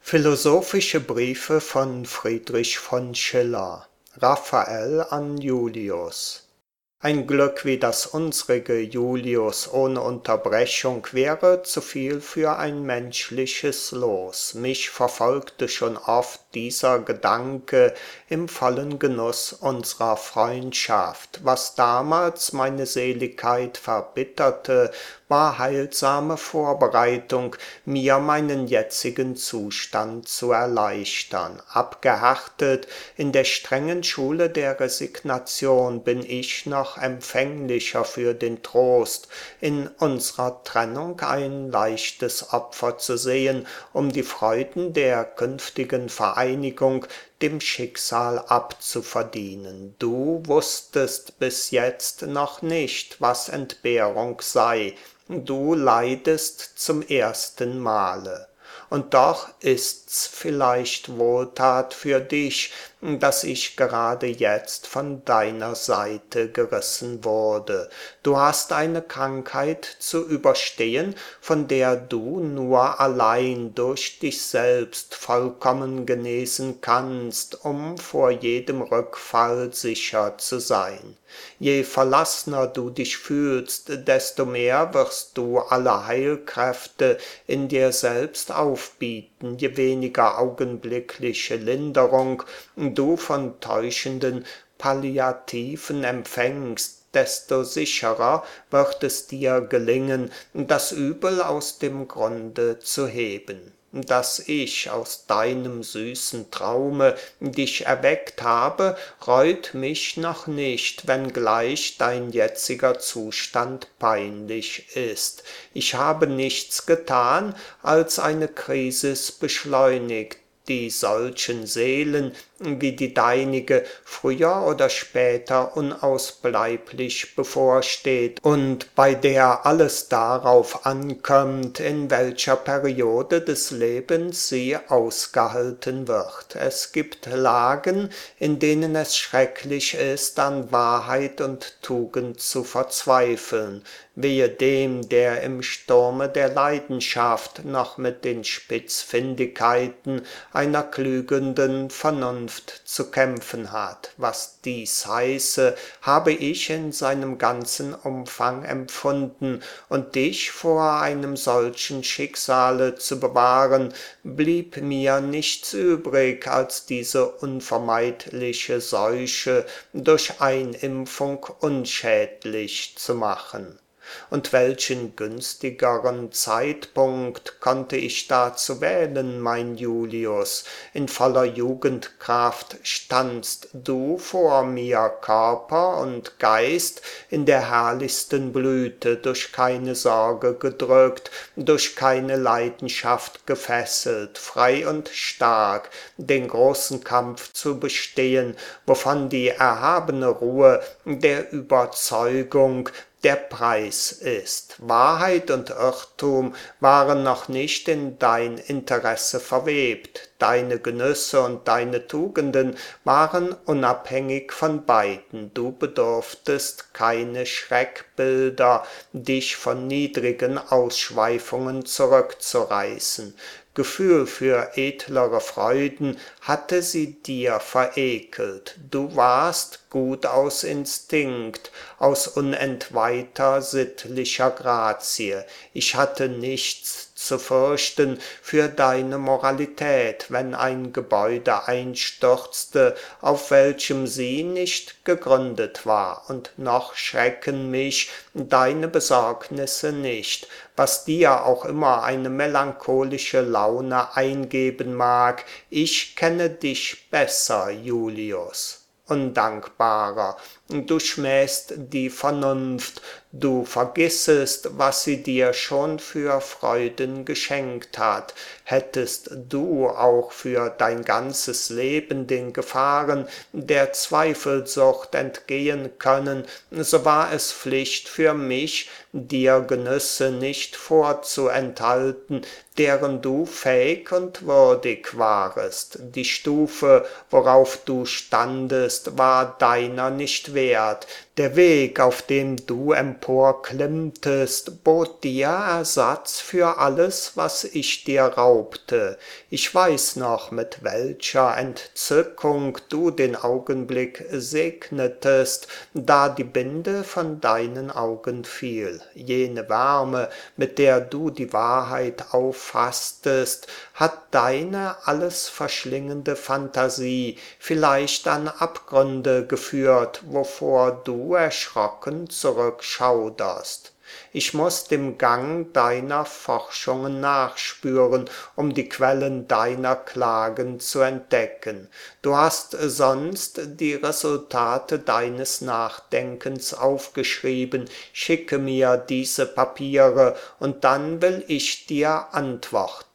Philosophische Briefe von Friedrich von Schiller. Raphael an Julius. Ein Glück wie das unsrige, Julius, ohne Unterbrechung wäre zu viel für ein menschliches Los. Mich verfolgte schon oft dieser Gedanke im vollen Genuss unserer Freundschaft. Was damals meine Seligkeit verbitterte, war heilsame Vorbereitung, mir meinen jetzigen Zustand zu erleichtern. Abgehärtet in der strengen Schule der Resignation bin ich noch empfänglicher für den Trost, in unserer Trennung ein leichtes Opfer zu sehen, um die Freuden der künftigen Vereinigung dem Schicksal abzuverdienen. Du wusstest bis jetzt noch nicht, was Entbehrung sei, du leidest zum ersten Male. Und doch ist's vielleicht Wohltat für dich, dass ich gerade jetzt von deiner Seite gerissen wurde. Du hast eine Krankheit zu überstehen, von der du nur allein durch dich selbst vollkommen genesen kannst, um vor jedem Rückfall sicher zu sein. Je verlassener du dich fühlst, desto mehr wirst du alle Heilkräfte in dir selbst aufbieten, je weniger augenblickliche Linderung du von täuschenden Palliativen empfängst, desto sicherer wird es dir gelingen, das Übel aus dem Grunde zu heben. Dass ich aus deinem süßen Traume dich erweckt habe, reut mich noch nicht, wenngleich dein jetziger Zustand peinlich ist. Ich habe nichts getan, als eine Krisis beschleunigt, die solchen Seelen wie die deinige früher oder später unausbleiblich bevorsteht und bei der alles darauf ankommt, in welcher Periode des Lebens sie ausgehalten wird. Es gibt Lagen, in denen es schrecklich ist, an Wahrheit und Tugend zu verzweifeln. Wehe dem, der im Sturme der Leidenschaft noch mit den Spitzfindigkeiten einer klügenden Vernunft zu kämpfen hat. Was dies heiße, habe ich in seinem ganzen Umfang empfunden, und dich vor einem solchen Schicksale zu bewahren, blieb mir nichts übrig, als diese unvermeidliche Seuche durch Einimpfung unschädlich zu machen. Und welchen günstigeren Zeitpunkt konnte ich dazu wählen, mein Julius? In voller Jugendkraft standst du vor mir, Körper und Geist in der herrlichsten Blüte, durch keine Sorge gedrückt, durch keine Leidenschaft gefesselt, frei und stark, den großen Kampf zu bestehen, wovon die erhabene Ruhe der Überzeugung der Preis ist. Wahrheit und Irrtum waren noch nicht in dein Interesse verwebt. Deine Genüsse und deine Tugenden waren unabhängig von beiden. Du bedurftest keine Schreckbilder, dich von niedrigen Ausschweifungen zurückzureißen. Gefühl für edlere Freuden hatte sie dir verekelt. Du warst gut aus Instinkt, aus unentweihter sittlicher Grazie. Ich hatte nichts zu fürchten für deine Moralität, wenn ein Gebäude einstürzte, auf welchem sie nicht gegründet war, und noch schrecken mich deine Besorgnisse nicht, was dir auch immer eine melancholische Laune eingeben mag. Ich kenne dich besser, Julius. Undankbarer, du schmähst die Vernunft, du vergissest, was sie dir schon für Freuden geschenkt hat. Hättest du auch für dein ganzes Leben den Gefahren der Zweifelsucht entgehen können, so war es Pflicht für mich, dir Genüsse nicht vorzuenthalten, deren du fähig und würdig warest. Die Stufe, worauf du standest, war deiner nicht wert, Der Weg, auf dem du emporklimmtest, bot dir Ersatz für alles, was ich dir raubte. Ich weiß noch, mit welcher Entzückung du den Augenblick segnetest, da die Binde von deinen Augen fiel. Jene Wärme, mit der du die Wahrheit auffasstest, hat deine alles verschlingende Phantasie vielleicht an Abgründe geführt, wovor du erschrocken zurückschauderst. Ich muß dem Gang deiner Forschungen nachspüren, um die Quellen deiner Klagen zu entdecken. Du hast sonst die Resultate deines Nachdenkens aufgeschrieben. Schicke mir diese Papiere, und dann will ich dir antworten.